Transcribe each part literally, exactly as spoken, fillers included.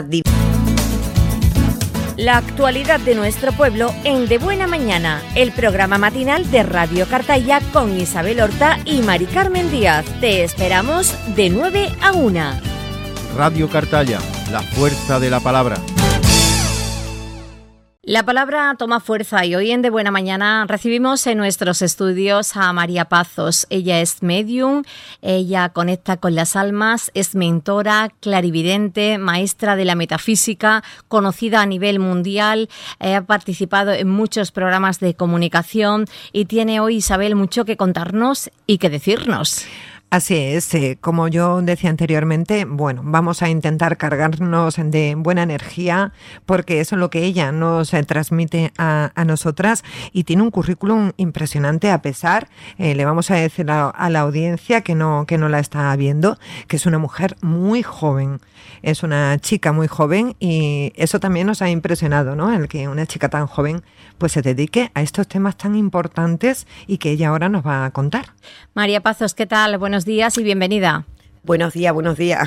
La actualidad de nuestro pueblo en De Buena Mañana, el programa matinal de Radio Cartaya con Isabel Horta y Mari Carmen Díaz. Te esperamos de nueve a una. Radio Cartaya, la fuerza de la palabra. La palabra toma fuerza y hoy en De Buena Mañana recibimos en nuestros estudios a María Pazos. Ella es medium, ella conecta con las almas, es mentora, clarividente, maestra de la metafísica, conocida a nivel mundial, eh, ha participado en muchos programas de comunicación y tiene hoy, Isabel, mucho que contarnos y que decirnos. Así es, eh, como yo decía anteriormente, bueno, vamos a intentar cargarnos de buena energía porque eso es lo que ella nos eh, transmite a, a nosotras y tiene un currículum impresionante a pesar, eh, le vamos a decir a, a la audiencia que no, que no la está viendo, que es una mujer muy joven, es una chica muy joven y eso también nos ha impresionado, ¿no? El que una chica tan joven pues se dedique a estos temas tan importantes y que ella ahora nos va a contar. María Pazos, ¿qué tal? Buenos días y bienvenida. Buenos días, buenos días.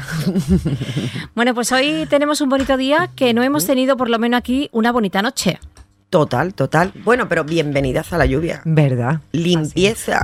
Bueno, pues hoy tenemos un bonito día que no hemos tenido, por lo menos aquí, una bonita noche. Total, total. Bueno, pero bienvenidas a la lluvia. ¿Verdad? Limpieza.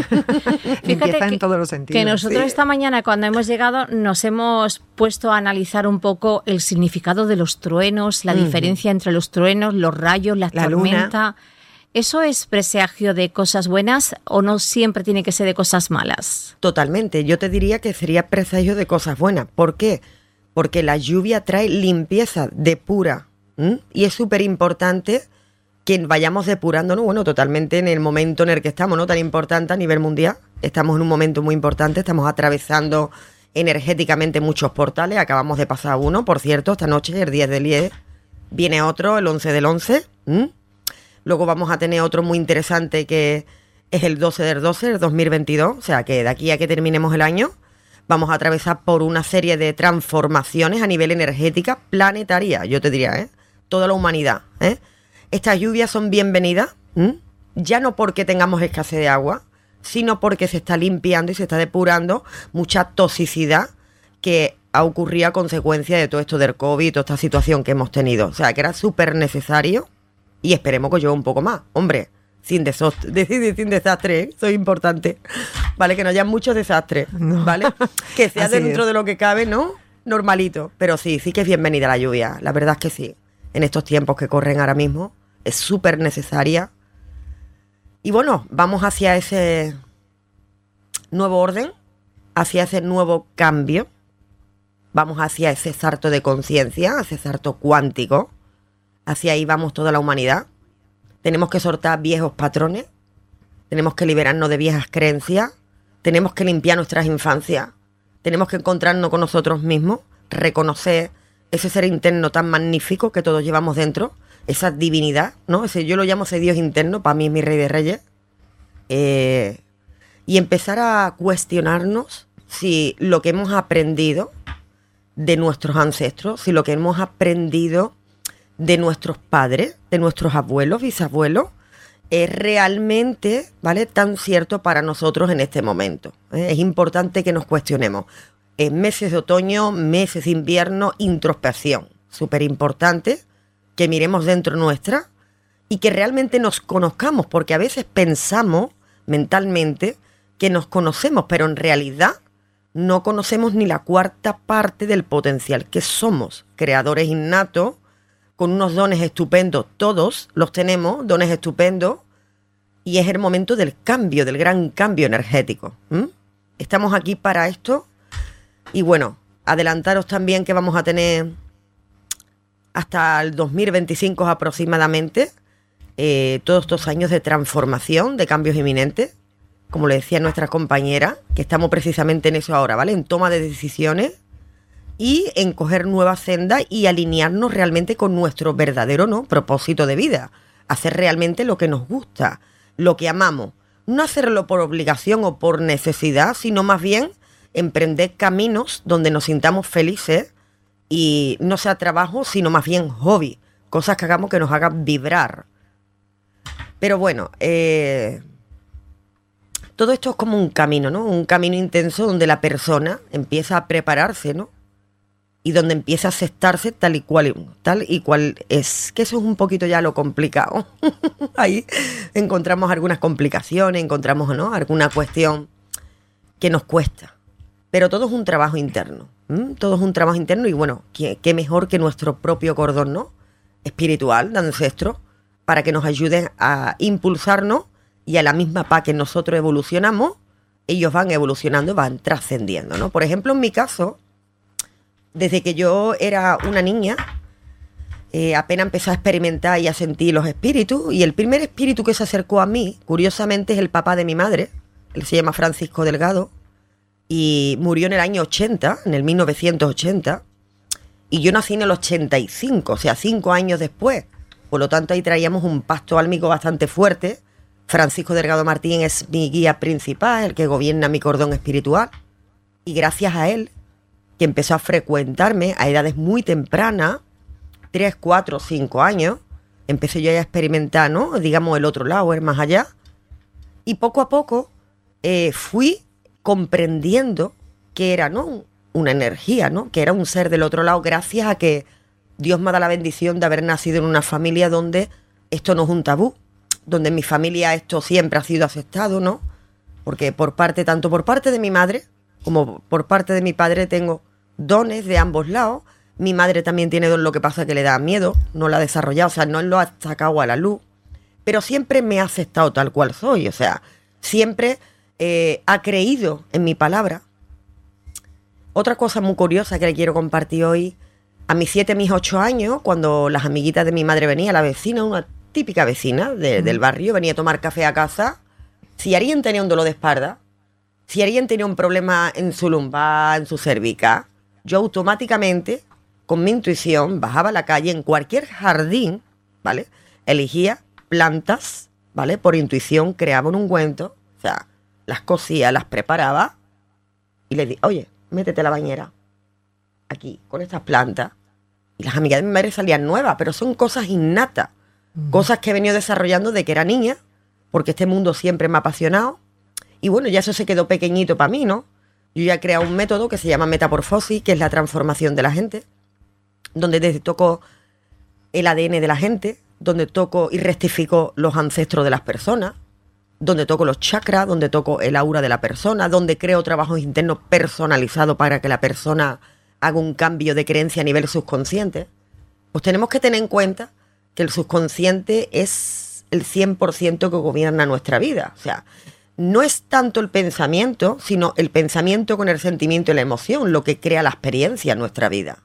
Limpieza en todos los sentidos. Que nosotros sí. Esta mañana, cuando hemos llegado, nos hemos puesto a analizar un poco el significado de los truenos, la uh-huh. diferencia entre los truenos, los rayos, la, la tormenta. Luna. ¿Eso es presagio de cosas buenas o no siempre tiene que ser de cosas malas? Totalmente. Yo te diría que sería presagio de cosas buenas. ¿Por qué? Porque la lluvia trae limpieza, depura. ¿Mm? Y es súper importante que vayamos depurándonos, bueno, totalmente en el momento en el que estamos, ¿no? Tan importante a nivel mundial. Estamos en un momento muy importante, estamos atravesando energéticamente muchos portales. Acabamos de pasar uno, por cierto, esta noche, el diez del diez. Viene otro, el once del once. ¿Mm? Luego vamos a tener otro muy interesante que es el doce del doce, el dos mil veintidós. O sea, que de aquí a que terminemos el año vamos a atravesar por una serie de transformaciones a nivel energética planetaria, yo te diría, ¿eh? Toda la humanidad, ¿eh? Estas lluvias son bienvenidas, ¿m? Ya no porque tengamos escasez de agua, sino porque se está limpiando y se está depurando mucha toxicidad que ha ocurrido a consecuencia de todo esto del COVID y toda esta situación que hemos tenido. O sea, que era súper necesario y esperemos que llueva un poco más. Hombre, sin, desastre, sin desastre, ¿eh? Eso es importante. Vale, que no haya muchos desastres, no. ¿Vale? Que sea dentro es. de lo que cabe, ¿no? Normalito. Pero sí, sí que es bienvenida la lluvia, la verdad es que sí. En estos tiempos que corren ahora mismo, es súper necesaria. Y bueno, vamos hacia ese nuevo orden, hacia ese nuevo cambio, vamos hacia ese salto de conciencia, hacia ese salto cuántico, hacia ahí vamos toda la humanidad. Tenemos que soltar viejos patrones, tenemos que liberarnos de viejas creencias, tenemos que limpiar nuestras infancias, tenemos que encontrarnos con nosotros mismos, reconocer ese ser interno tan magnífico que todos llevamos dentro, esa divinidad, ¿no? Ese, yo lo llamo ese Dios interno, para mí es mi Rey de Reyes. Eh, y empezar a cuestionarnos si lo que hemos aprendido de nuestros ancestros, si lo que hemos aprendido de nuestros padres, de nuestros abuelos, bisabuelos, es realmente, ¿vale?, tan cierto para nosotros en este momento. ¿eh? Es importante que nos cuestionemos. En meses de otoño, meses de invierno, introspección. Súper importante que miremos dentro nuestra y que realmente nos conozcamos, porque a veces pensamos mentalmente que nos conocemos, pero en realidad no conocemos ni la cuarta parte del potencial que somos. Creadores innatos, con unos dones estupendos, todos los tenemos, dones estupendos, y es el momento del cambio, del gran cambio energético. ¿Mm? Estamos aquí para esto. Y bueno, adelantaros también que vamos a tener hasta el dos mil veinticinco aproximadamente eh, todos estos años de transformación, de cambios inminentes, como le decía nuestra compañera, que estamos precisamente en eso ahora, ¿vale? En toma de decisiones y en coger nuevas sendas y alinearnos realmente con nuestro verdadero, ¿no?, propósito de vida. Hacer realmente lo que nos gusta, lo que amamos. No hacerlo por obligación o por necesidad, sino más bien emprender caminos donde nos sintamos felices y no sea trabajo, sino más bien hobby, cosas que hagamos que nos hagan vibrar. Pero bueno, eh, todo esto es como un camino, ¿no? Un camino intenso donde la persona empieza a prepararse, ¿no? y donde empieza a aceptarse tal y cual, tal y cual es. Que eso es un poquito ya lo complicado. Ahí encontramos algunas complicaciones, encontramos, ¿no?, alguna cuestión que nos cuesta. Pero todo es un trabajo interno. ¿m? Todo es un trabajo interno y bueno, ¿qué, qué mejor que nuestro propio cordón, ¿no?, espiritual de ancestros, para que nos ayuden a impulsarnos y a la misma paz que nosotros evolucionamos, ellos van evolucionando, van trascendiendo, ¿no? Por ejemplo, en mi caso, desde que yo era una niña, eh, apenas empecé a experimentar y a sentir los espíritus, y el primer espíritu que se acercó a mí, curiosamente, es el papá de mi madre. Él se llama Francisco Delgado, y murió en el año ochenta, en el mil novecientos ochenta, y yo nací en el ochenta y cinco, o sea, cinco años después. Por lo tanto, ahí traíamos un pacto álmico bastante fuerte. Francisco Delgado Martín es mi guía principal, el que gobierna mi cordón espiritual. Y gracias a él, que empezó a frecuentarme a edades muy tempranas, tres, cuatro, cinco años, empecé yo a experimentar, ¿no?, digamos, el otro lado, el más allá. Y poco a poco eh, fui comprendiendo que era, ¿no?, una energía, ¿no?, que era un ser del otro lado, gracias a que Dios me da la bendición de haber nacido en una familia donde esto no es un tabú, donde en mi familia esto siempre ha sido aceptado, ¿no? Porque por parte, tanto por parte de mi madre como por parte de mi padre tengo dones de ambos lados. Mi madre también tiene don, lo que pasa es que le da miedo, no la ha desarrollado, o sea, no lo ha sacado a la luz, pero siempre me ha aceptado tal cual soy, o sea, siempre eh, ha creído en mi palabra. Otra cosa muy curiosa que le quiero compartir hoy, a mis siete, mis ocho años, cuando las amiguitas de mi madre venían, la vecina, una típica vecina de, mm. del barrio, venía a tomar café a casa, si alguien tenía un dolor de espalda, si alguien tenía un problema en su lumbar, en su cervical, yo automáticamente, con mi intuición, bajaba a la calle en cualquier jardín, ¿vale? Elegía plantas, ¿vale? Por intuición creaba un ungüento, o sea, las cosía, las preparaba y le dije, oye, métete a la bañera, aquí, con estas plantas. Y las amigas de mi madre salían nuevas, pero son cosas innatas, mm. cosas que he venido desarrollando de que era niña, porque este mundo siempre me ha apasionado. Y bueno, ya eso se quedó pequeñito para mí, ¿no? Yo ya he creado un método que se llama metamorfosis, que es la transformación de la gente, donde desde toco el A D N de la gente, donde toco y rectifico los ancestros de las personas, donde toco los chakras, donde toco el aura de la persona, donde creo trabajos internos personalizados para que la persona haga un cambio de creencia a nivel subconsciente. Pues tenemos que tener en cuenta que el subconsciente es el cien por ciento que gobierna nuestra vida. O sea, no es tanto el pensamiento, sino el pensamiento con el sentimiento y la emoción lo que crea la experiencia en nuestra vida.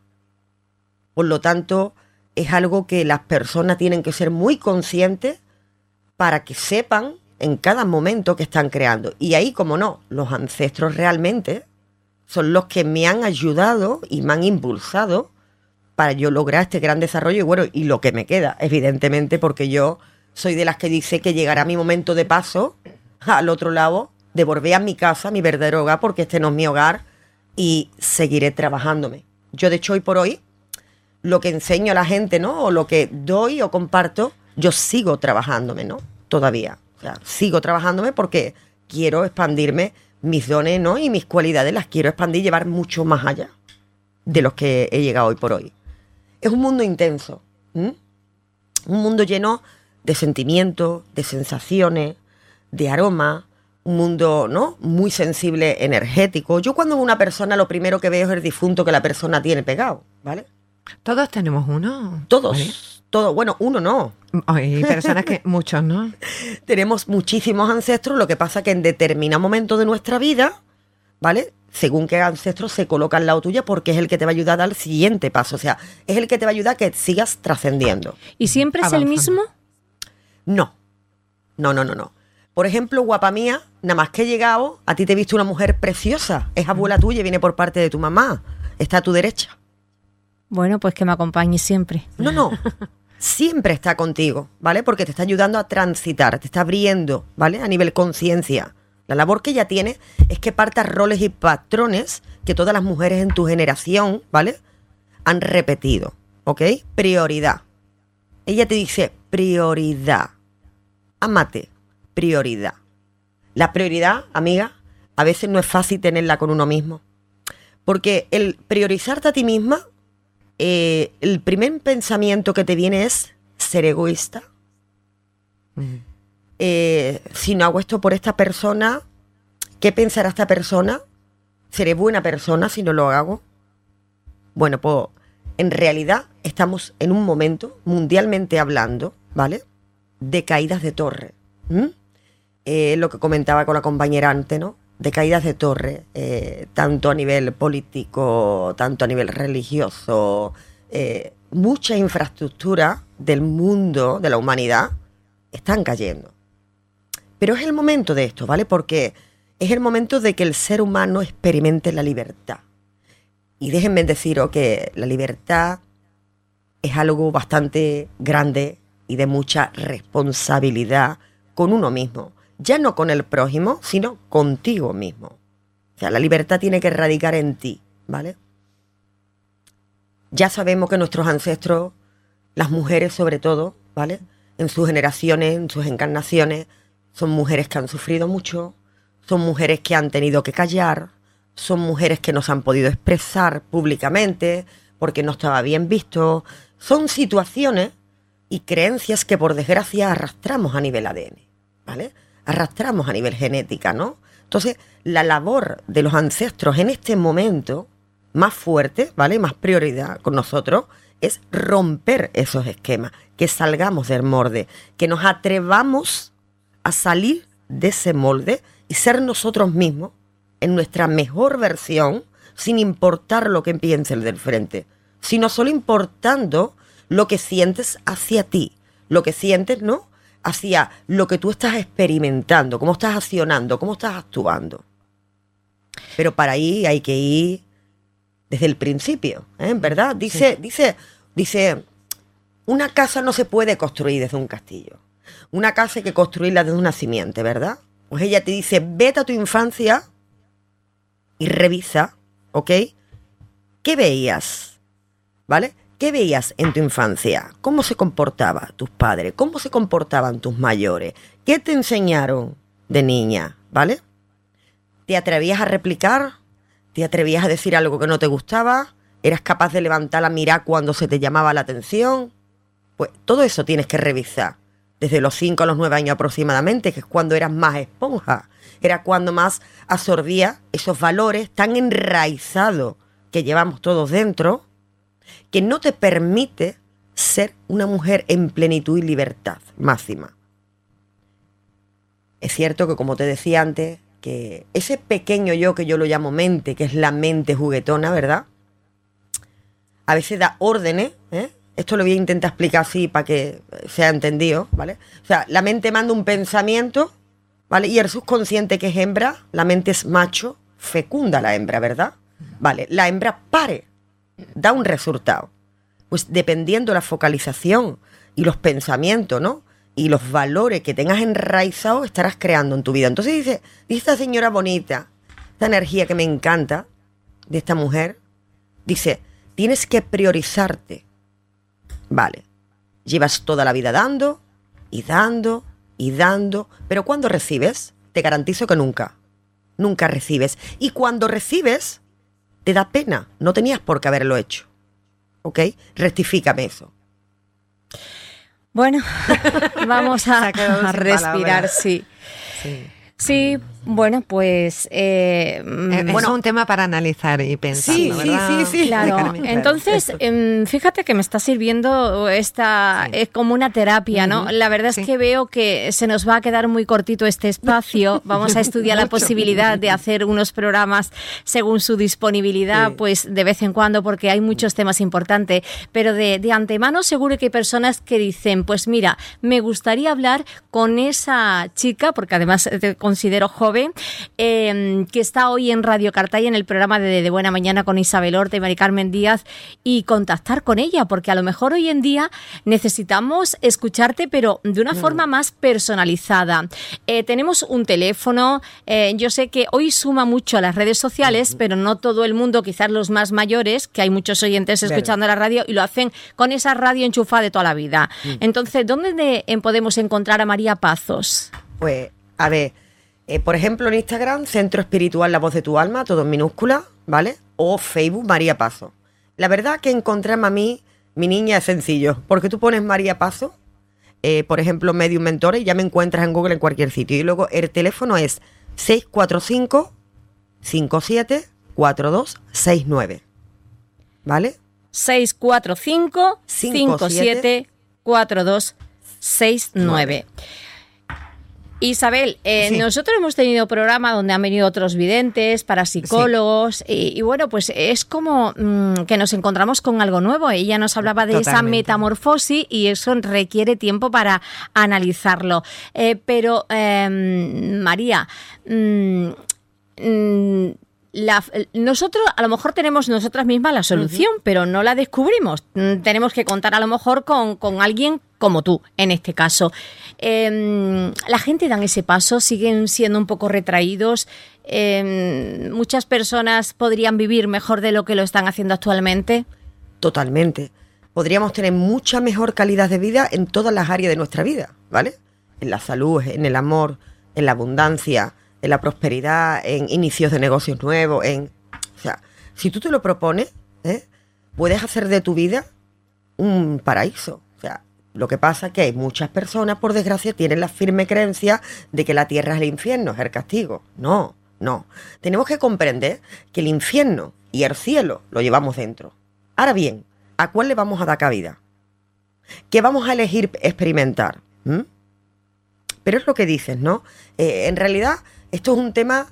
Por lo tanto, es algo que las personas tienen que ser muy conscientes para que sepan en cada momento que están creando. Y ahí, como no, los ancestros realmente son los que me han ayudado y me han impulsado para yo lograr este gran desarrollo. Y bueno, y lo que me queda, evidentemente, porque yo soy de las que dice que llegará mi momento de paso al otro lado, de volver a mi casa, mi verdadero hogar, porque este no es mi hogar, y seguiré trabajándome. Yo, de hecho, hoy por hoy, lo que enseño a la gente, ¿no?, o lo que doy o comparto, yo sigo trabajándome, ¿no?, todavía. O sea, sigo trabajándome porque quiero expandirme mis dones, ¿no?, y mis cualidades las quiero expandir y llevar mucho más allá de los que he llegado hoy por hoy. Es un mundo intenso, ¿m? Un mundo lleno de sentimientos, de sensaciones, de aroma, un mundo, ¿no?, muy sensible, energético. Yo cuando veo una persona, lo primero que veo es el difunto que la persona tiene pegado, ¿vale? Todos tenemos uno. Todos, ¿vale? todos. Bueno, uno no. Hay personas que, muchos, ¿no? Tenemos muchísimos ancestros, lo que pasa que en determinado momento de nuestra vida, ¿vale?, según qué ancestro se coloca al lado tuyo, porque es el que te va a ayudar al siguiente paso. O sea, es el que te va a ayudar a que sigas trascendiendo. ¿Y siempre es Avanzando. el mismo? No. No, no, no, no. Por ejemplo, guapa mía, nada más que he llegado, a ti te he visto una mujer preciosa. Es abuela tuya y viene por parte de tu mamá. Está a tu derecha. Bueno, pues que me acompañe siempre. No, no. Siempre está contigo, ¿vale? Porque te está ayudando a transitar, te está abriendo, ¿vale? A nivel conciencia. La labor que ella tiene es que partas roles y patrones que todas las mujeres en tu generación, ¿vale?, han repetido, ¿ok? Prioridad. Ella te dice prioridad. Ámate. Prioridad. La prioridad, amiga, a veces no es fácil tenerla con uno mismo. Porque el priorizarte a ti misma eh, el primer pensamiento que te viene es ser egoísta. Mm. Eh, si no hago esto por esta persona, ¿qué pensará esta persona? ¿Seré buena persona si no lo hago? Bueno, pues en realidad estamos en un momento, mundialmente hablando, ¿vale?, de caídas de torre. ¿Mm? Eh, lo que comentaba con la compañera antes, ¿no? De caídas de torre, eh, tanto a nivel político, tanto a nivel religioso. Eh, mucha infraestructura del mundo, de la humanidad, están cayendo. Pero es el momento de esto, ¿vale? Porque es el momento de que el ser humano experimente la libertad. Y déjenme deciros que la libertad es algo bastante grande y de mucha responsabilidad con uno mismo. Ya no con el prójimo, sino contigo mismo. O sea, la libertad tiene que radicar en ti, ¿vale? Ya sabemos que nuestros ancestros, las mujeres sobre todo, ¿vale?, en sus generaciones, en sus encarnaciones, son mujeres que han sufrido mucho, son mujeres que han tenido que callar, son mujeres que no se han podido expresar públicamente porque no estaba bien visto. Son situaciones y creencias que por desgracia arrastramos a nivel A D N, ¿vale? Arrastramos a nivel genética, ¿no? Entonces, la labor de los ancestros en este momento más fuerte, ¿vale?, más prioridad con nosotros, es romper esos esquemas, que salgamos del molde, que nos atrevamos a salir de ese molde y ser nosotros mismos en nuestra mejor versión, sin importar lo que piense el del frente, sino solo importando lo que sientes hacia ti, lo que sientes, ¿no?, hacia lo que tú estás experimentando, cómo estás accionando, cómo estás actuando. Pero para ahí hay que ir desde el principio, ¿eh? ¿Verdad? Dice, sí. dice, dice, una casa no se puede construir desde un castillo. Una casa hay que construirla desde una simiente, ¿verdad? Pues ella te dice, vete a tu infancia y revisa, ¿ok?, ¿qué veías? ¿Vale? ¿Qué veías en tu infancia? ¿Cómo se comportaban tus padres? ¿Cómo se comportaban tus mayores? ¿Qué te enseñaron de niña? ¿Vale? ¿Te atrevías a replicar? ¿Te atrevías a decir algo que no te gustaba? ¿Eras capaz de levantar la mirada cuando se te llamaba la atención? Pues todo eso tienes que revisar. Desde los cinco a los nueve años aproximadamente, que es cuando eras más esponja. Era cuando más absorbía esos valores tan enraizados que llevamos todos dentro, que no te permite ser una mujer en plenitud y libertad máxima. Es cierto que, como te decía antes, que ese pequeño yo, que yo lo llamo mente, que es la mente juguetona, ¿verdad?, a veces da órdenes, ¿eh? Esto lo voy a intentar explicar así para que sea entendido, ¿vale? O sea, la mente manda un pensamiento, ¿vale? Y el subconsciente, que es hembra, la mente es macho, fecunda la hembra, ¿verdad? Vale, la hembra pare, da un resultado. Pues dependiendo la focalización y los pensamientos, ¿no?, y los valores que tengas enraizados, estarás creando en tu vida. Entonces dice, dice esta señora bonita, esta energía que me encanta de esta mujer, dice, tienes que priorizarte. Vale, llevas toda la vida dando y dando y dando, pero cuando recibes, te garantizo que nunca, nunca recibes. Y cuando recibes, te da pena, no tenías por qué haberlo hecho. ¿Ok? Rectifícame eso. Bueno, vamos a, a respirar, sí. sí. Sí, bueno, pues... Eh, es bueno, un tema para analizar y pensar, sí, ¿verdad? Sí, sí, sí. Claro. Entonces, eh, fíjate que me está sirviendo esta... Sí. Es como una terapia, ¿no? Uh-huh. La verdad sí. es que veo que se nos va a quedar muy cortito este espacio. Vamos a estudiar la posibilidad de hacer unos programas según su disponibilidad, sí. pues de vez en cuando, porque hay muchos temas importantes. Pero de, de antemano seguro que hay personas que dicen, pues mira, me gustaría hablar con esa chica, porque además te considero joven, Eh, que está hoy en Radio Cartaya en el programa de, de Buena Mañana con Isabel Horta y Mari Carmen Díaz, y contactar con ella, porque a lo mejor hoy en día necesitamos escucharte, pero de una mm. forma más personalizada. Eh, tenemos un teléfono, eh, yo sé que hoy suma mucho a las redes sociales, mm. pero no todo el mundo, quizás los más mayores, que hay muchos oyentes escuchando Verdad. la radio y lo hacen con esa radio enchufada de toda la vida. Mm. Entonces, ¿dónde de, podemos encontrar a María Pazos? Pues, a ver... Eh, por ejemplo, en Instagram, Centro Espiritual La Voz de tu Alma, todo en minúscula, ¿vale? O Facebook, María Pazos. La verdad que encontrarme a mí, mi niña, es sencillo. Porque tú pones María Pazos, eh, por ejemplo, Medium Mentora, y ya me encuentras en Google en cualquier sitio. Y luego el teléfono es seis cuatro cinco, cinco siete cuatro dos seis nueve. ¿Vale? seis cuatro cinco, cinco siete cuatro dos seis nueve. Isabel, eh, sí. nosotros hemos tenido programa donde han venido otros videntes, parapsicólogos, sí. y, y bueno, pues es como mmm, que nos encontramos con algo nuevo. Ella nos hablaba de Totalmente. esa metamorfosis y eso requiere tiempo para analizarlo. Eh, pero, eh, María, mmm, mmm, La, nosotros a lo mejor tenemos nosotras mismas la solución, uh-huh. pero no la descubrimos. Tenemos que contar a lo mejor con, con alguien como tú, en este caso. Eh, la gente dan ese paso, siguen siendo un poco retraídos. Eh, muchas personas podrían vivir mejor de lo que lo están haciendo actualmente. Totalmente. Podríamos tener mucha mejor calidad de vida en todas las áreas de nuestra vida, ¿vale? En la salud, en el amor, en la abundancia, en la prosperidad, en inicios de negocios nuevos, en... O sea, si tú te lo propones, ¿eh? puedes hacer de tu vida un paraíso. O sea, lo que pasa es que hay muchas personas, por desgracia, tienen la firme creencia de que la tierra es el infierno, es el castigo. No, no. Tenemos que comprender que el infierno y el cielo lo llevamos dentro. Ahora bien, ¿a cuál le vamos a dar cabida? ¿Qué vamos a elegir experimentar? ¿Mm? Pero es lo que dices, ¿no? Eh, en realidad... Esto es un tema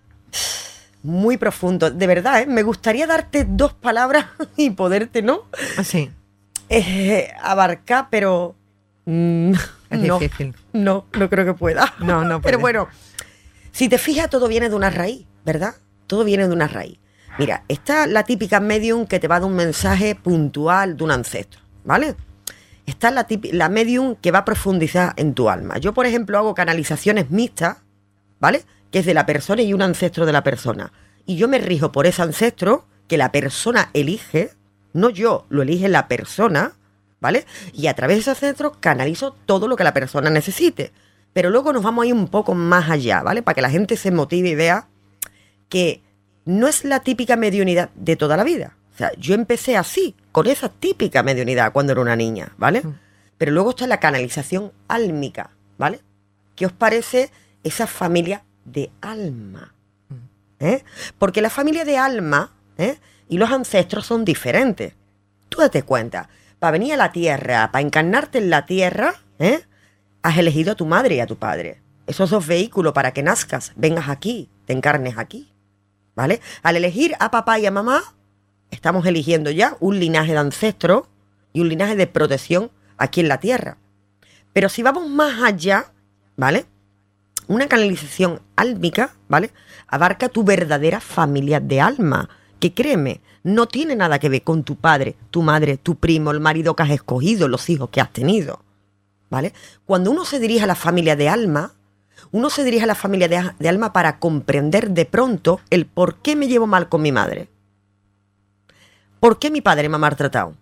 muy profundo. De verdad, ¿eh? Me gustaría darte dos palabras y poderte, ¿no? Sí. Eh, abarcar, pero... Mm, es no, difícil. No, no creo que pueda. No, no puede. Pero bueno, si te fijas, todo viene de una raíz, ¿verdad? Todo viene de una raíz. Mira, está la típica medium que te va a dar un mensaje puntual de un ancestro, ¿vale? Está la, típica, la medium que va a profundizar en tu alma. Yo, por ejemplo, hago canalizaciones mixtas, ¿vale? Que es de la persona y un ancestro de la persona. Y yo me rijo por ese ancestro que la persona elige, no yo, lo elige la persona, ¿vale? Y a través de ese ancestro canalizo todo lo que la persona necesite. Pero luego nos vamos a ir un poco más allá, ¿vale? Para que la gente se motive y vea que no es la típica mediunidad de toda la vida. O sea, yo empecé así, con esa típica mediunidad cuando era una niña, ¿vale? Mm. Pero luego está la canalización álmica, ¿vale? ¿Qué os parece esa familia de alma? ¿Eh? Porque la familia de alma, ¿eh? y los ancestros son diferentes. Tú date cuenta, para venir a la tierra, para encarnarte en la tierra, ¿eh? has elegido a tu madre y a tu padre. Esos dos vehículos para que nazcas, vengas aquí, te encarnes aquí, ¿vale? Al elegir a papá y a mamá, estamos eligiendo ya un linaje de ancestros y un linaje de protección aquí en la tierra. Pero si vamos más allá, ¿vale? Una canalización álmica, ¿vale? Abarca tu verdadera familia de alma, que créeme, no tiene nada que ver con tu padre, tu madre, tu primo, el marido que has escogido, los hijos que has tenido, ¿vale? Cuando uno se dirige a la familia de alma, uno se dirige a la familia de, de alma para comprender de pronto el por qué me llevo mal con mi madre. ¿Por qué mi padre me ha maltratado?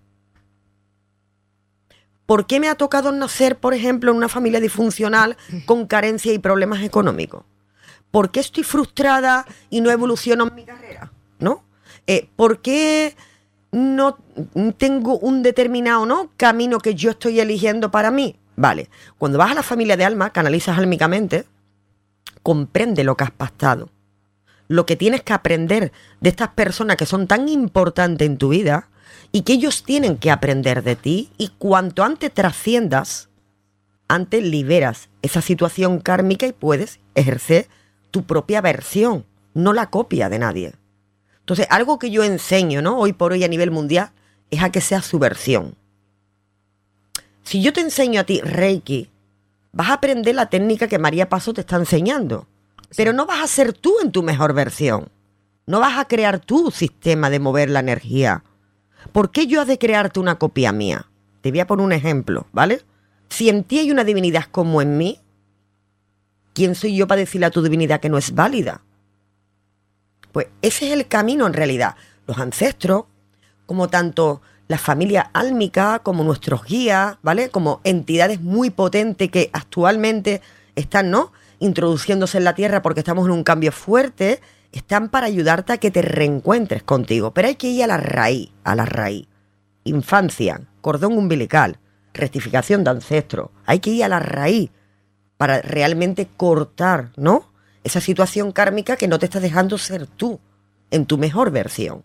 ¿Por qué me ha tocado nacer, por ejemplo, en una familia disfuncional con carencia y problemas económicos? ¿Por qué estoy frustrada y no evoluciono en mi carrera? ¿No? Eh, ¿Por qué no tengo un determinado ¿no? camino que yo estoy eligiendo para mí? Vale, cuando vas a la familia de alma, canalizas álmicamente, comprende lo que has pactado. Lo que tienes que aprender de estas personas que son tan importantes en tu vida y que ellos tienen que aprender de ti, y cuanto antes trasciendas, antes liberas esa situación kármica y puedes ejercer tu propia versión, no la copia de nadie. Entonces, algo que yo enseño, ¿no? hoy por hoy a nivel mundial, es a que sea su versión. Si yo te enseño a ti Reiki, vas a aprender la técnica que María Pazos te está enseñando, pero no vas a ser tú en tu mejor versión. No vas a crear tu sistema de mover la energía. ¿Por qué yo he de crearte una copia mía? Te voy a poner un ejemplo, ¿vale? Si en ti hay una divinidad como en mí, ¿quién soy yo para decirle a tu divinidad que no es válida? Pues ese es el camino en realidad. Los ancestros, como tanto la familia álmica, como nuestros guías, ¿vale? Como entidades muy potentes que actualmente están, ¿no? introduciéndose en la Tierra porque estamos en un cambio fuerte. están para ayudarte a que te reencuentres contigo, pero hay que ir a la raíz, a la raíz. Infancia, cordón umbilical, rectificación de ancestros, hay que ir a la raíz para realmente cortar, ¿no?, esa situación kármica que no te está dejando ser tú, en tu mejor versión.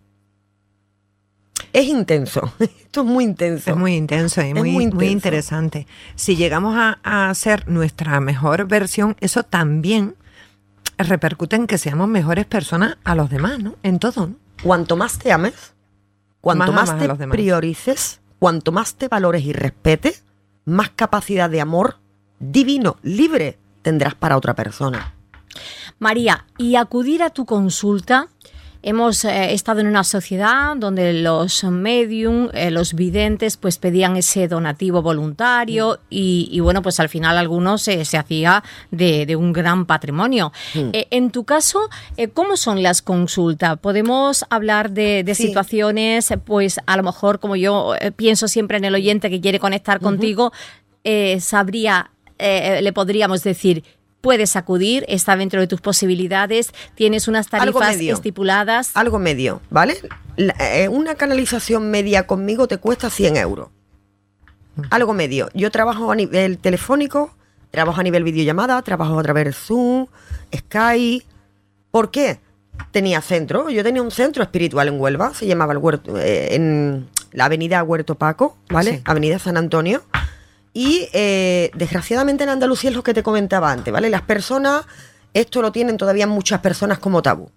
Es intenso, esto es muy intenso. Es muy intenso y muy, muy, intenso. Muy interesante. Si llegamos a, a ser nuestra mejor versión, eso también repercute en que seamos mejores personas a los demás, ¿no? En todo, ¿no? Cuanto más te ames, cuanto más, más te priorices, cuanto más te valores y respetes, más capacidad de amor divino, libre, tendrás para otra persona. María, y acudir a tu consulta, hemos eh, estado en una sociedad donde los medium, eh, los videntes, pues pedían ese donativo voluntario mm. y, y bueno, pues al final algunos eh, se hacía de, de un gran patrimonio. Mm. Eh, en tu caso, eh, ¿cómo son las consultas? ¿Podemos hablar de, de sí. situaciones, pues a lo mejor, como yo eh, pienso siempre en el oyente que quiere conectar uh-huh. contigo, eh, sabría, eh, le podríamos decir, puedes acudir, está dentro de tus posibilidades, tienes unas tarifas algo estipuladas. Algo medio, ¿vale? La, eh, una canalización media conmigo te cuesta cien euros. Algo medio. Yo trabajo a nivel telefónico, trabajo a nivel videollamada, trabajo a través de Zoom, Skype. ¿Por qué? Tenía centro, yo tenía un centro espiritual en Huelva, se llamaba el Huerto, eh, en la avenida Huerto Paco, ¿vale? Sí. Avenida San Antonio. Y eh, desgraciadamente en Andalucía es lo que te comentaba antes, ¿vale? Las personas, esto lo tienen todavía muchas personas como tabú.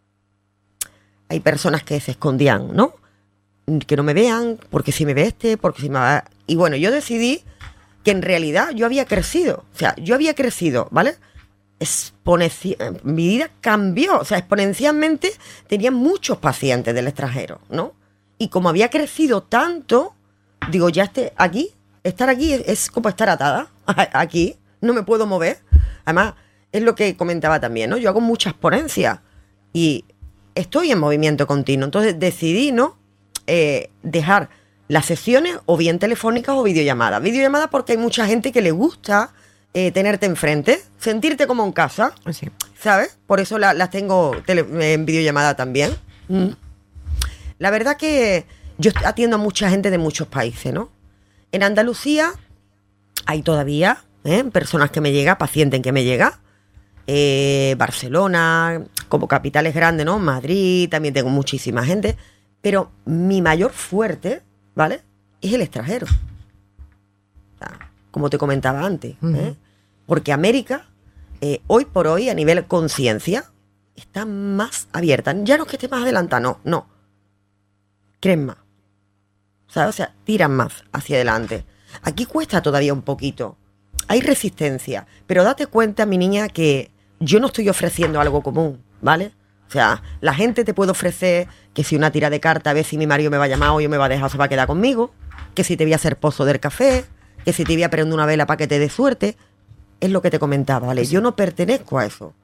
Hay personas que se escondían, ¿no? Que no me vean, porque si me ve este, porque si me va... Y bueno, yo decidí que en realidad yo había crecido, o sea, yo había crecido, ¿vale? Exponenci... Mi vida cambió, o sea, exponencialmente tenía muchos pacientes del extranjero, ¿no? Y como había crecido tanto, digo, ya esté aquí... Estar aquí es, es como estar atada, aquí, no me puedo mover. Además, es lo que comentaba también, ¿no? Yo hago muchas ponencias y estoy en movimiento continuo. Entonces decidí, ¿no?, eh, dejar las sesiones o bien telefónicas o videollamadas. Videollamadas porque hay mucha gente que le gusta eh, tenerte enfrente, sentirte como en casa, sí. ¿Sabes? Por eso la, las tengo tele, en videollamada también. Mm. La verdad que yo atiendo a mucha gente de muchos países, ¿no? En Andalucía hay todavía ¿eh? personas que me llegan, pacientes que me llegan. Eh, Barcelona, como capitales grandes, ¿no? Madrid, también tengo muchísima gente. Pero mi mayor fuerte, ¿vale?, es el extranjero. O sea, como te comentaba antes. Uh-huh. ¿eh? Porque América, eh, hoy por hoy, a nivel conciencia, está más abierta. Ya no es que esté más adelantada, no, no. Creen más. ¿Sabes? O sea, tiran más hacia adelante. Aquí cuesta todavía un poquito. Hay resistencia. Pero date cuenta, mi niña, que yo no estoy ofreciendo algo común, ¿vale? O sea, la gente te puede ofrecer que si una tira de carta, a ver si mi marido me va a llamar o yo me va a dejar o se va a quedar conmigo, que si te voy a hacer pozo del café, que si te voy a prender una vela para que te dé suerte. Es lo que te comentaba, ¿vale? Yo no pertenezco a eso.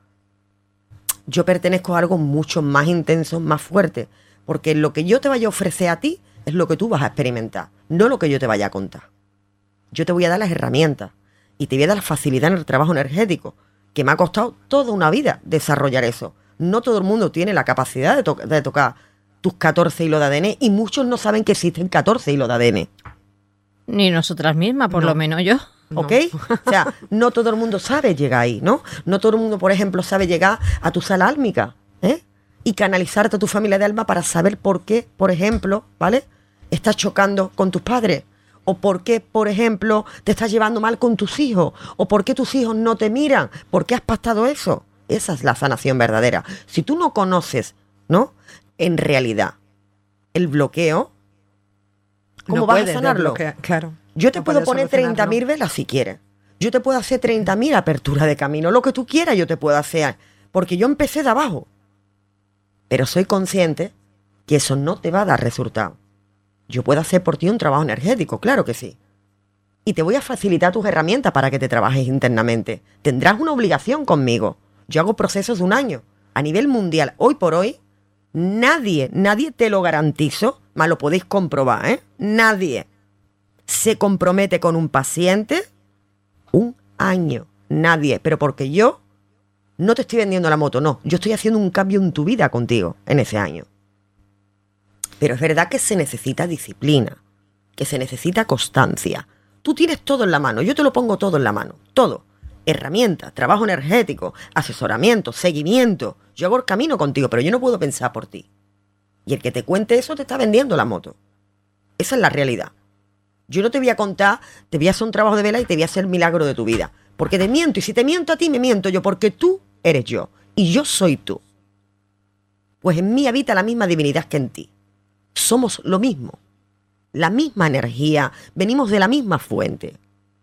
Yo pertenezco a algo mucho más intenso, más fuerte. Porque lo que yo te vaya a ofrecer a ti es lo que tú vas a experimentar, no lo que yo te vaya a contar. Yo te voy a dar las herramientas y te voy a dar la facilidad en el trabajo energético, que me ha costado toda una vida desarrollar eso. No todo el mundo tiene la capacidad de, to- de tocar tus catorce hilos de A D N y muchos no saben que existen catorce hilos de A D N. Ni nosotras mismas, por no. lo menos yo. ¿Ok? No. O sea, no todo el mundo sabe llegar ahí, ¿no? No todo el mundo, por ejemplo, sabe llegar a tu sala álmica, ¿eh? Y canalizarte a tu familia de alma para saber por qué, por ejemplo, ¿vale?, estás chocando con tus padres. O por qué, por ejemplo, te estás llevando mal con tus hijos. O por qué tus hijos no te miran. ¿Por qué has pactado eso? Esa es la sanación verdadera. Si tú no conoces, ¿no?, en realidad, el bloqueo, ¿cómo no vas a sanarlo? Claro. Yo te no puedo poner treinta mil velas si quieres. Yo te puedo hacer treinta mil aperturas de camino. Lo que tú quieras yo te puedo hacer. Porque yo empecé de abajo. Pero soy consciente que eso no te va a dar resultado. Yo puedo hacer por ti un trabajo energético, claro que sí. Y te voy a facilitar tus herramientas para que te trabajes internamente. Tendrás una obligación conmigo. Yo hago procesos de un año. A nivel mundial, hoy por hoy, nadie, nadie te lo garantizo, más lo podéis comprobar, ¿eh? Nadie se compromete con un paciente un año. Nadie. Pero porque yo No te estoy vendiendo la moto, no. Yo estoy haciendo un cambio en tu vida contigo en ese año. Pero es verdad que se necesita disciplina, que se necesita constancia. Tú tienes todo en la mano, yo te lo pongo todo en la mano, todo. Herramientas, trabajo energético, asesoramiento, seguimiento. Yo hago el camino contigo, pero yo no puedo pensar por ti. Y el que te cuente eso te está vendiendo la moto. Esa es la realidad. Yo no te voy a contar, te voy a hacer un trabajo de vela y te voy a hacer el milagro de tu vida. Porque te miento, y si te miento a ti, me miento yo, porque tú eres yo, y yo soy tú. Pues en mí habita la misma divinidad que en ti. Somos lo mismo, la misma energía, venimos de la misma fuente.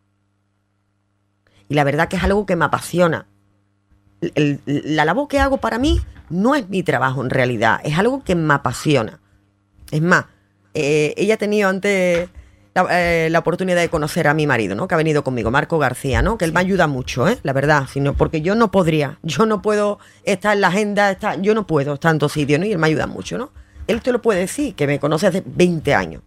Y la verdad que es algo que me apasiona. El, el, la labor que hago para mí no es mi trabajo en realidad, es algo que me apasiona. Es más, eh, ella ha tenido antes la, eh, la oportunidad de conocer a mi marido, ¿no? Que ha venido conmigo, Marco García, ¿no? Que él me ayuda mucho, ¿eh? La verdad, sino porque yo no podría, yo no puedo estar en la agenda, estar, yo no puedo estar en tantos sitios, ¿no? Y él me ayuda mucho, ¿no? Él te lo puede decir, que me conoce hace veinte años.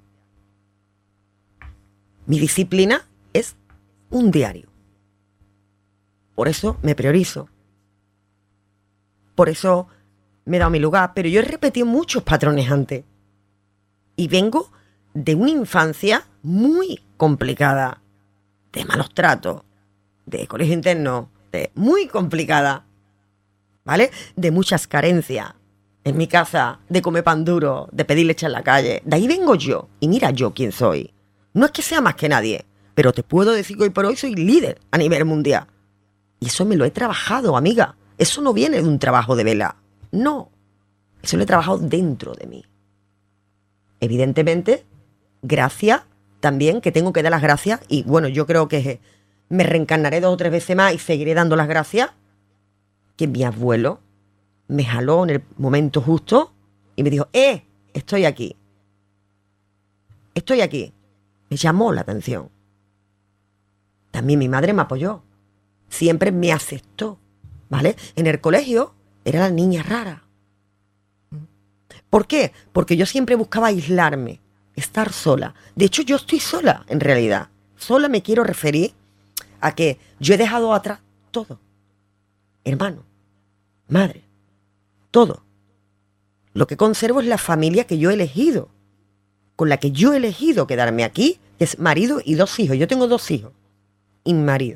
Mi disciplina es un diario. Por eso me priorizo. Por eso me he dado mi lugar. Pero yo he repetido muchos patrones antes. Y vengo de una infancia muy complicada. De malos tratos. De colegio interno. De muy complicada. ¿Vale? De muchas carencias. En mi casa, de comer pan duro, de pedir leche en la calle. De ahí vengo yo. Y mira yo quién soy. No es que sea más que nadie. Pero te puedo decir que hoy por hoy soy líder a nivel mundial. Y eso me lo he trabajado, amiga. Eso no viene de un trabajo de vela. No. Eso lo he trabajado dentro de mí. Evidentemente, gracias también, que tengo que dar las gracias. Y bueno, yo creo que me reencarnaré dos o tres veces más y seguiré dando las gracias. Que mi abuelo me jaló en el momento justo y me dijo, ¡eh! Estoy aquí. Estoy aquí. Me llamó la atención. También mi madre me apoyó. Siempre me aceptó, ¿vale? En el colegio era la niña rara. ¿Por qué? Porque yo siempre buscaba aislarme, estar sola. De hecho, yo estoy sola, en realidad. Sola me quiero referir a que yo he dejado atrás todo. Hermano, madre, todo. Lo que conservo es la familia que yo he elegido, con la que yo he elegido quedarme aquí, que es marido y dos hijos. Yo tengo dos hijos y mi marido.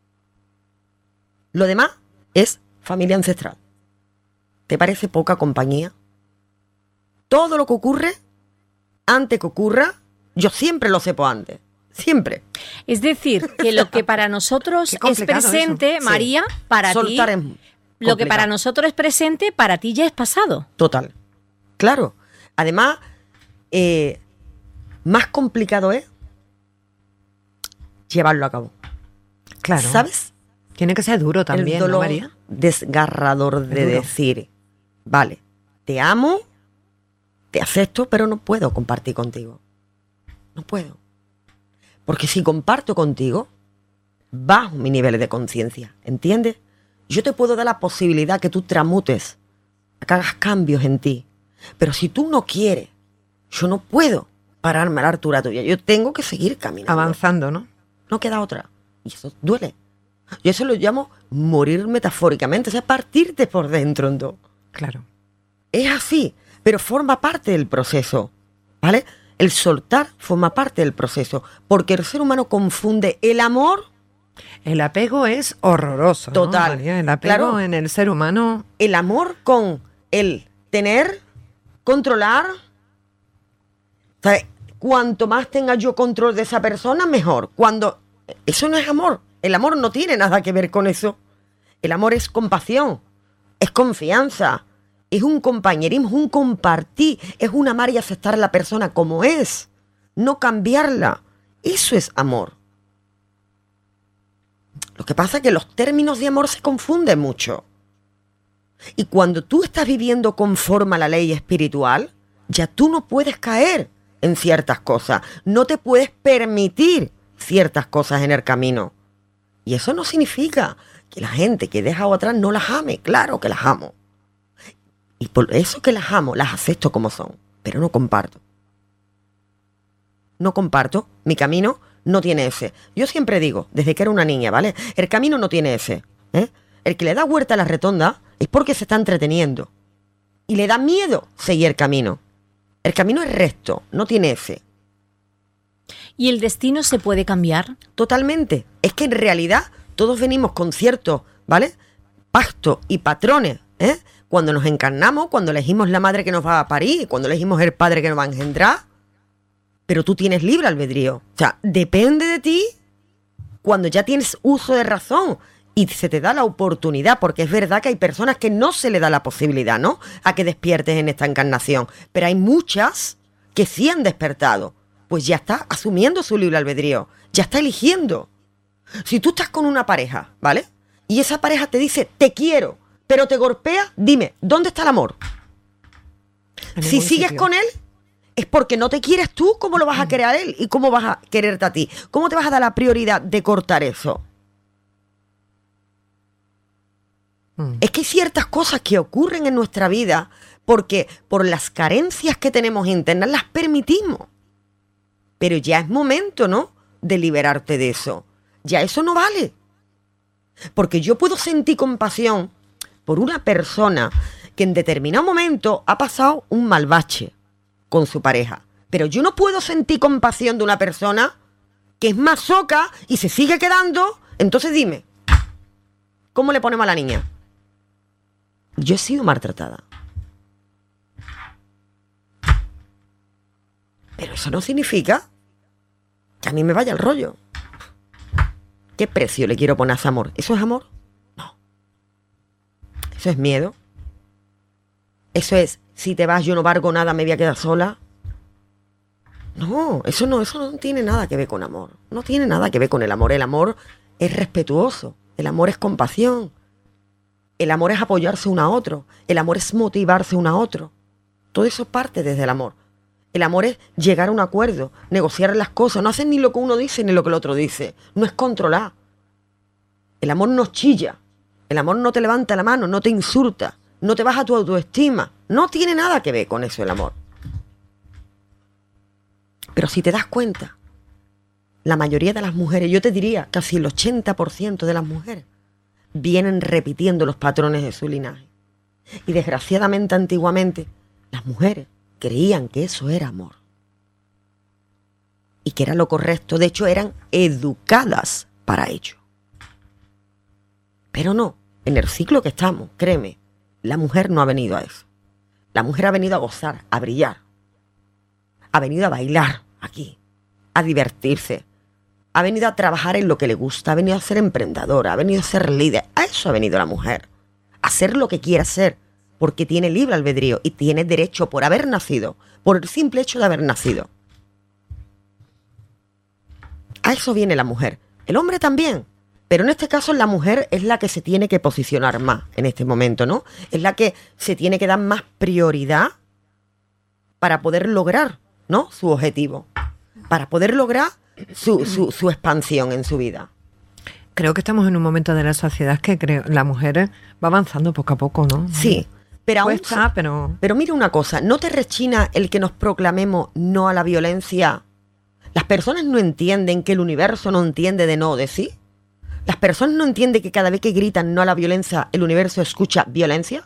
Lo demás es familia ancestral. ¿Te parece poca compañía? Todo lo que ocurre, antes que ocurra, yo siempre lo sepo antes. Siempre. Es decir, que lo que para nosotros es presente, eso. María, sí. Para Soltar ti, lo que para nosotros es presente, para ti ya es pasado. Total. Claro. Además, eh, más complicado es llevarlo a cabo. Claro. ¿Sabes? Tiene que ser duro también, el dolor, ¿no, María? Desgarrador de decir, vale, te amo, te acepto, pero no puedo compartir contigo. No puedo. Porque si comparto contigo, bajo mi nivel de conciencia, ¿entiendes? Yo te puedo dar la posibilidad que tú tramutes, que hagas cambios en ti. Pero si tú no quieres, yo no puedo pararme a la altura tuya. Yo tengo que seguir caminando. Avanzando, ¿no? No queda otra. Y eso duele. Yo eso lo llamo morir metafóricamente, o sea, partirte por dentro en dos. Claro. Es así, pero forma parte del proceso, ¿vale? El soltar forma parte del proceso, porque el ser humano confunde el amor. El apego es horroroso. Total. ¿No, María? El apego claro, en el ser humano. El amor con el tener, controlar. ¿Sabes? Cuanto más tenga yo control de esa persona, mejor. Cuando eso no es amor. El amor no tiene nada que ver con eso. El amor es compasión, es confianza, es un compañerismo, es un compartir, es un amar y aceptar a la persona como es, no cambiarla. Eso es amor. Lo que pasa es que los términos de amor se confunden mucho. Y cuando tú estás viviendo conforme a la ley espiritual, ya tú no puedes caer en ciertas cosas, no te puedes permitir ciertas cosas en el camino. Y eso no significa que la gente que he dejado atrás no las ame. Claro que las amo. Y por eso que las amo, las acepto como son. Pero no comparto. No comparto. Mi camino no tiene ese. Yo siempre digo, desde que era una niña, ¿vale? El camino no tiene ese. ¿eh? El que le da vuelta a la rotonda es porque se está entreteniendo. Y le da miedo seguir el camino. El camino es recto, no tiene F. ¿Y el destino se puede cambiar? Totalmente. Es que en realidad todos venimos con ciertos, ¿vale?, pactos y patrones, ¿eh? Cuando nos encarnamos, cuando elegimos la madre que nos va a parir, cuando elegimos el padre que nos va a engendrar. Pero tú tienes libre albedrío. O sea, depende de ti cuando ya tienes uso de razón y se te da la oportunidad, porque es verdad que hay personas que no se le da la posibilidad, ¿no?, a que despiertes en esta encarnación. Pero hay muchas que sí han despertado. Pues ya está asumiendo su libre albedrío. Ya está eligiendo. Si tú estás con una pareja, ¿vale?, y esa pareja te dice, te quiero, pero te golpea, dime, ¿dónde está el amor? Si sigues con él, es porque no te quieres tú. ¿Cómo lo vas a querer a él? ¿Y cómo vas a quererte a ti? ¿Cómo te vas a dar la prioridad de cortar eso? Mm. Es que hay ciertas cosas que ocurren en nuestra vida porque por las carencias que tenemos internas las permitimos. Pero ya es momento, ¿no?, de liberarte de eso. Ya eso no vale. Porque yo puedo sentir compasión por una persona que en determinado momento ha pasado un mal bache con su pareja. Pero yo no puedo sentir compasión de una persona que es masoca y se sigue quedando. Entonces dime, ¿cómo le ponemos a la niña? Yo he sido maltratada. Pero eso no significa que a mí me vaya el rollo. ¿Qué precio le quiero poner a ese amor? ¿Eso es amor? No. Eso es miedo. Eso es, si te vas yo no valgo nada, me voy a quedar sola. No, eso no, eso no tiene nada que ver con amor. No tiene nada que ver con el amor. El amor es respetuoso. El amor es compasión. El amor es apoyarse uno a otro. El amor es motivarse uno a otro. Todo eso parte desde el amor. El amor es llegar a un acuerdo, negociar las cosas, no hacer ni lo que uno dice ni lo que el otro dice. No es controlar. El amor no chilla. El amor no te levanta la mano, no te insulta, no te baja tu autoestima. No tiene nada que ver con eso el amor. Pero si te das cuenta, la mayoría de las mujeres, yo te diría casi el ochenta por ciento de las mujeres, vienen repitiendo los patrones de su linaje. Y desgraciadamente antiguamente, las mujeres creían que eso era amor. Y que era lo correcto. De hecho, eran educadas para ello. Pero no, en el ciclo que estamos, créeme, la mujer no ha venido a eso. La mujer ha venido a gozar, a brillar. Ha venido a bailar aquí, a divertirse. Ha venido a trabajar en lo que le gusta, ha venido a ser emprendedora, ha venido a ser líder. A eso ha venido la mujer. A hacer lo que quiera hacer. Porque tiene libre albedrío y tiene derecho por haber nacido, por el simple hecho de haber nacido. A eso viene la mujer. El hombre también. Pero en este caso la mujer es la que se tiene que posicionar más en este momento, ¿no? Es la que se tiene que dar más prioridad para poder lograr, ¿no?, su objetivo. Para poder lograr su, su, su expansión en su vida. Creo que estamos en un momento de la sociedad que creo la mujer va avanzando poco a poco, ¿no? Sí. Pero, aún, Cuesta, pero... pero mira una cosa, ¿no te rechina el que nos proclamemos no a la violencia? Las personas no entienden que el universo no entiende de no decir. Las personas no entienden que cada vez que gritan no a la violencia, el universo escucha violencia.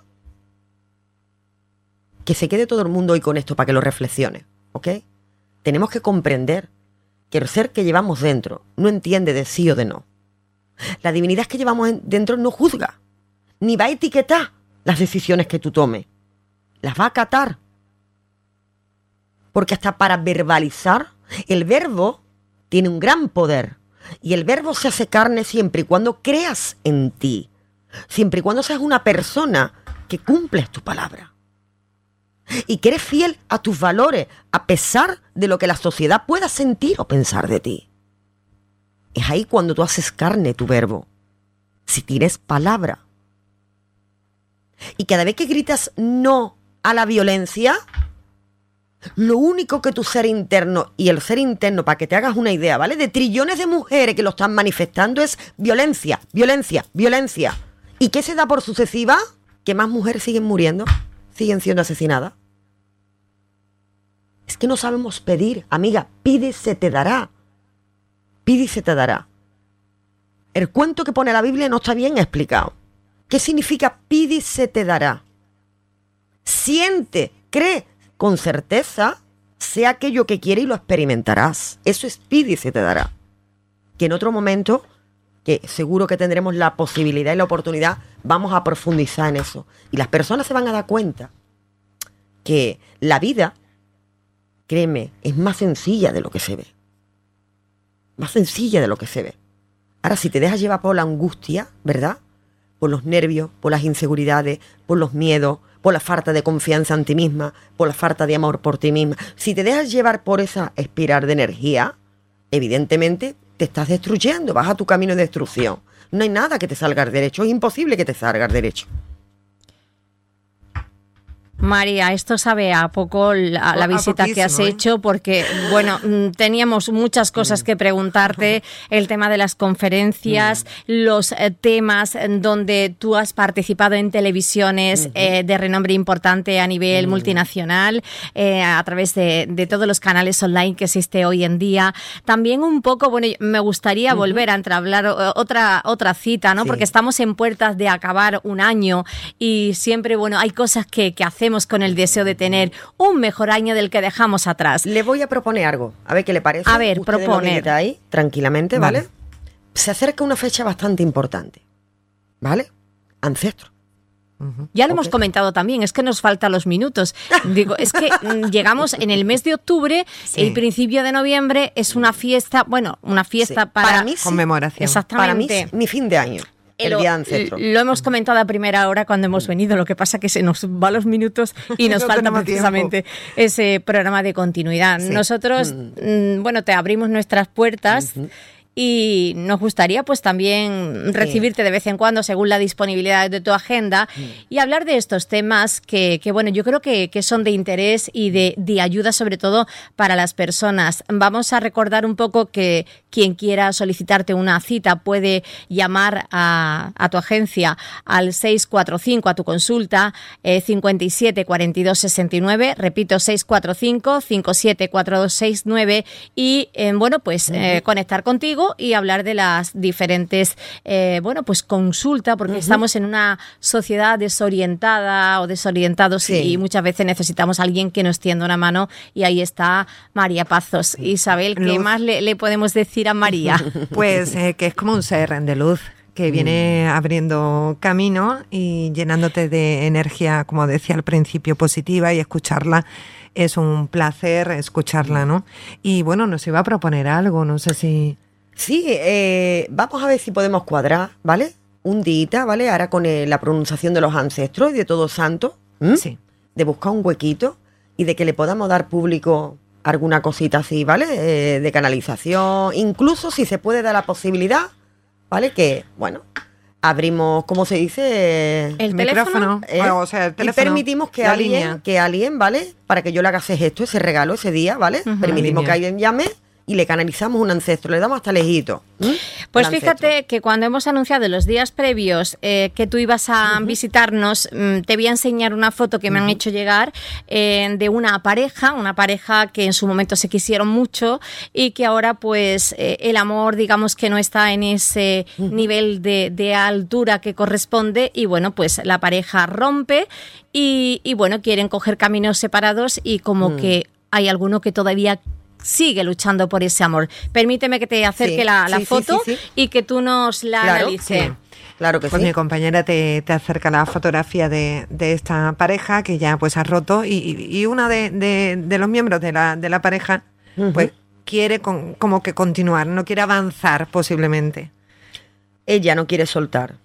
Que se quede todo el mundo hoy con esto para que lo reflexione, ¿ok? Tenemos que comprender que el ser que llevamos dentro no entiende de sí o de no. La divinidad que llevamos dentro no juzga, ni va a etiquetar las decisiones que tú tomes. Las va a acatar. Porque hasta para verbalizar, el verbo tiene un gran poder. Y el verbo se hace carne siempre y cuando creas en ti. Siempre y cuando seas una persona que cumples tu palabra. Y que eres fiel a tus valores, a pesar de lo que la sociedad pueda sentir o pensar de ti. Es ahí cuando tú haces carne tu verbo. Si tienes palabra. Y cada vez que gritas no a la violencia, lo único que tu ser interno y el ser interno, para que te hagas una idea, ¿vale?, de trillones de mujeres que lo están manifestando es violencia, violencia, violencia. ¿Y qué se da por sucesiva? Que más mujeres siguen muriendo, siguen siendo asesinadas. Es que no sabemos pedir, amiga, pide y se te dará. Pide y se te dará. El cuento que pone la Biblia no está bien explicado. ¿Qué significa pide y se te dará? Siente, cree con certeza, sea aquello que quiere y lo experimentarás. Eso es pide y se te dará. Que en otro momento, que seguro que tendremos la posibilidad y la oportunidad, vamos a profundizar en eso. Y las personas se van a dar cuenta que la vida, créeme, es más sencilla de lo que se ve. Más sencilla de lo que se ve. Ahora, si te dejas llevar por la angustia, ¿verdad? Por los nervios, por las inseguridades, por los miedos, por la falta de confianza en ti misma, por la falta de amor por ti misma. Si te dejas llevar por esa espiral de energía, evidentemente te estás destruyendo, vas a tu camino de destrucción. No hay nada que te salga al derecho, es imposible que te salga al derecho. María, esto sabe a poco la, la visita que has hecho, porque, bueno, teníamos muchas cosas que preguntarte, el tema de las conferencias, los eh, temas donde tú has participado en televisiones eh, de renombre importante a nivel multinacional, eh, a través de, de todos los canales online que existe hoy en día. También un poco, bueno, me gustaría volver a entablar otra, otra cita, ¿no? Sí. Porque estamos en puertas de acabar un año y siempre, bueno, hay cosas que, que hacemos con el deseo de tener un mejor año del que dejamos atrás. Le voy a proponer algo, a ver qué le parece. A ver, proponer. Ahí, tranquilamente, ¿vale? ¿vale? Se acerca una fecha bastante importante, ¿vale? Ancestro. Uh-huh. Ya lo okay. hemos comentado también, es que nos faltan los minutos. Digo, es que llegamos en el mes de octubre, sí. el principio de noviembre es una fiesta, bueno, una fiesta sí. para, para mí sí. conmemoración. Exactamente. Para mí mi fin de año. El lo, día de ancestro. Lo hemos comentado a primera hora cuando hemos venido, lo que pasa que se nos va los minutos y nos no falta precisamente tiempo. Ese programa de continuidad. Sí. Nosotros, mm. bueno, te abrimos nuestras puertas uh-huh. y nos gustaría pues también recibirte sí. de vez en cuando según la disponibilidad de tu agenda sí. y hablar de estos temas que, que bueno, yo creo que, que son de interés y de, de ayuda sobre todo para las personas. Vamos a recordar un poco que quien quiera solicitarte una cita puede llamar a, a tu agencia al seis cuatro cinco, a tu consulta, eh, cincuenta y siete cuarenta y dos sesenta y nueve, repito, seis cuatro cinco, cincuenta y siete cuarenta y dos sesenta y nueve y, eh, bueno, pues eh, conectar contigo y hablar de las diferentes, eh, bueno, pues consulta, porque uh-huh. estamos en una sociedad desorientada o desorientados sí. y muchas veces necesitamos a alguien que nos tienda una mano y ahí está María Pazos. Isabel, ¿qué Luz. más le, le podemos decir a María? Pues eh, que es como un ser de luz que viene mm. abriendo camino y llenándote de energía, como decía al principio, positiva, y escucharla es un placer escucharla, ¿no? Y bueno, nos iba a proponer algo, no sé si... Sí, eh, vamos a ver si podemos cuadrar, ¿vale? Un día, ¿vale? Ahora con eh, la pronunciación de los ancestros y de Todos Santos, ¿m? Sí. De buscar un huequito y de que le podamos dar público alguna cosita así, ¿vale? Eh, de canalización, incluso si se puede dar la posibilidad, ¿vale? Que, bueno, abrimos, ¿cómo se dice? El micrófono. Eh, bueno, o sea, el teléfono. Y permitimos que alguien, línea. que alguien, ¿vale? Para que yo le haga ese gesto, ese regalo ese día, ¿vale? Uh-huh. Permitimos que alguien llame y le canalizamos un ancestro, le damos hasta lejito. ¿Mm? Pues fíjate que cuando hemos anunciado los días previos eh, que tú ibas a uh-huh. visitarnos, mm, te voy a enseñar una foto que me uh-huh. han hecho llegar eh, de una pareja, una pareja que en su momento se quisieron mucho y que ahora pues eh, el amor digamos que no está en ese uh-huh. nivel de, de altura que corresponde y bueno, pues la pareja rompe y, y bueno, quieren coger caminos separados y como uh-huh. que hay alguno que todavía sigue luchando por ese amor. Permíteme que te acerque sí, la, la sí, foto sí, sí, sí. y que tú nos la claro, analices. Sí. Claro que pues sí. Mi compañera te, te acerca la fotografía de, de esta pareja que ya pues ha roto y, y una de, de, de los miembros de la, de la pareja uh-huh. pues quiere con, como que continuar, no quiere avanzar posiblemente. Ella no quiere soltar.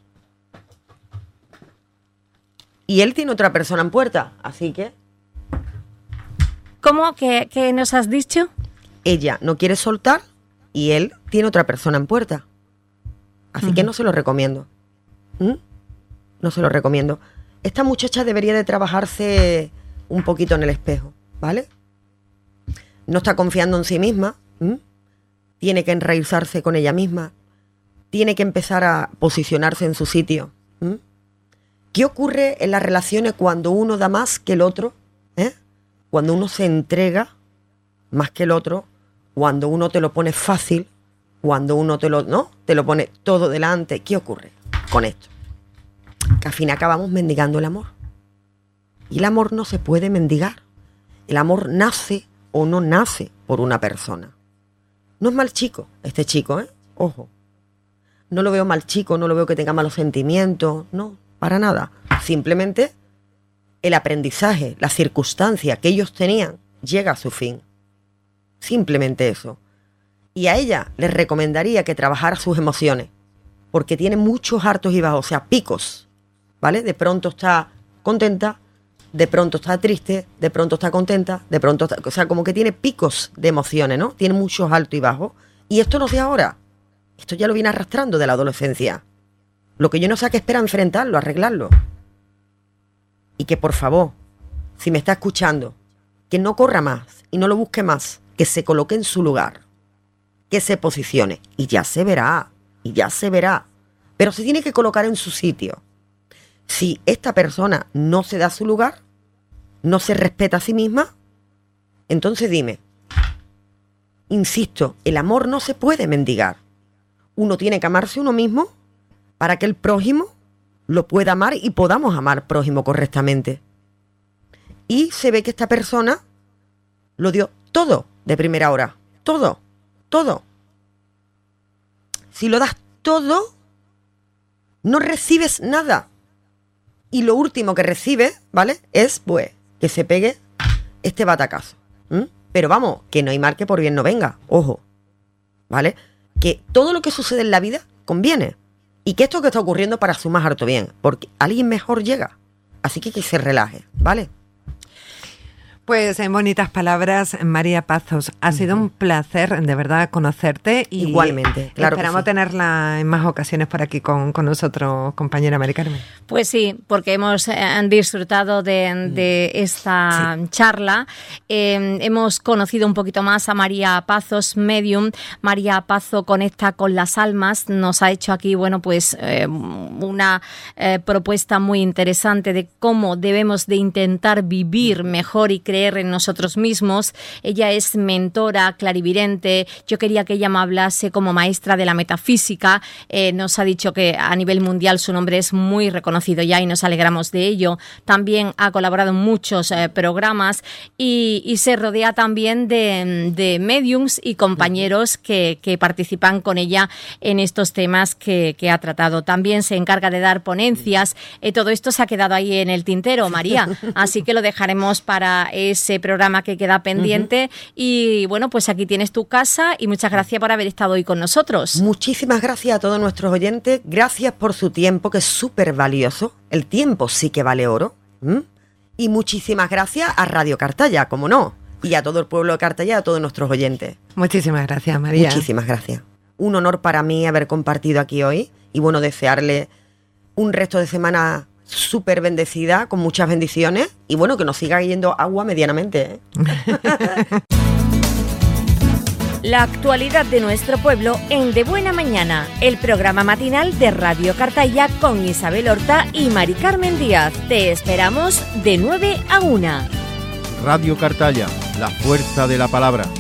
Y él tiene otra persona en puerta, así que... ¿Cómo? ¿Qué, qué nos has dicho? Ella no quiere soltar y él tiene otra persona en puerta. Así uh-huh. que no se lo recomiendo. ¿Mm? No se lo recomiendo. Esta muchacha debería de trabajarse un poquito en el espejo, ¿vale? No está confiando en sí misma. ¿Mm? Tiene que enraizarse con ella misma. Tiene que empezar a posicionarse en su sitio. ¿Mm? ¿Qué ocurre en las relaciones cuando uno da más que el otro? ¿Eh? Cuando uno se entrega más que el otro, cuando uno te lo pone fácil, cuando uno te lo, ¿no? te lo pone todo delante. ¿Qué ocurre con esto? que al fin acabamos mendigando el amor. Y el amor no se puede mendigar. El amor nace o no nace por una persona. No es mal chico este chico, ¿eh? Ojo. No lo veo mal chico, no lo veo que tenga malos sentimientos, no, para nada. Simplemente el aprendizaje, la circunstancia que ellos tenían llega a su fin. Simplemente eso. Y a ella les recomendaría que trabajara sus emociones, porque tiene muchos altos y bajos, o sea, picos, ¿vale? De pronto está contenta, de pronto está triste, de pronto está contenta, de pronto está... O sea, como que tiene picos de emociones, ¿no? Tiene muchos altos y bajos. Y esto no es de ahora. Esto ya lo viene arrastrando de la adolescencia. Lo que yo no sé a qué espera enfrentarlo, arreglarlo. Y que, por favor, si me está escuchando, que no corra más y no lo busque más, que se coloque en su lugar, que se posicione. Y ya se verá, y ya se verá. Pero se tiene que colocar en su sitio. Si esta persona no se da su lugar, no se respeta a sí misma, entonces dime, insisto, el amor no se puede mendigar. Uno tiene que amarse uno mismo para que el prójimo lo pueda amar y podamos amar al prójimo correctamente. Y se ve que esta persona lo dio todo de primera hora. Todo, todo. Si lo das todo, no recibes nada. Y lo último que recibe, ¿vale? Es, pues, que se pegue este batacazo. ¿Mm? Pero vamos, que no hay mal que por bien no venga. Ojo, ¿vale? Que todo lo que sucede en la vida conviene. Y que esto que está ocurriendo para su más harto bien. Porque alguien mejor llega. Así que que se relaje, ¿vale? Pues en bonitas palabras, María Pazos, ha sido un placer de verdad conocerte y igualmente, claro, esperamos que sí. tenerla en más ocasiones por aquí con, con nosotros, compañera Mari Carmen. Pues sí, porque hemos eh, disfrutado de, de esta sí. charla, eh, hemos conocido un poquito más a María Pazos, medium. María Pazos conecta con las almas, nos ha hecho aquí, bueno, pues eh, una eh, propuesta muy interesante de cómo debemos de intentar vivir mejor y creer en nosotros mismos. Ella es mentora, clarividente. Yo quería que ella me hablase como maestra de la metafísica. Eh, nos ha dicho que a nivel mundial su nombre es muy reconocido ya y nos alegramos de ello. También ha colaborado en muchos eh, programas y, y se rodea también de, de mediums y compañeros que, que participan con ella en estos temas que, que ha tratado. También se encarga de dar ponencias. Eh, todo esto se ha quedado ahí en el tintero, María. Así que lo dejaremos para ese programa que queda pendiente. Uh-huh. Y bueno, pues aquí tienes tu casa y muchas gracias por haber estado hoy con nosotros. Muchísimas gracias a todos nuestros oyentes. Gracias por su tiempo, que es súper valioso. El tiempo sí que vale oro. ¿Mm? Y muchísimas gracias a Radio Cartaya, como no. Y a todo el pueblo de Cartaya, a todos nuestros oyentes. Muchísimas gracias, María. Muchísimas gracias. Un honor para mí haber compartido aquí hoy. Y bueno, desearle un resto de semana súper bendecida, con muchas bendiciones, y bueno, que nos siga yendo agua medianamente, ¿eh? La actualidad de nuestro pueblo en De Buena Mañana, el programa matinal de Radio Cartaya con Isabel Horta y Mari Carmen Díaz. Te esperamos de nueve a una. Radio Cartaya, la fuerza de la palabra.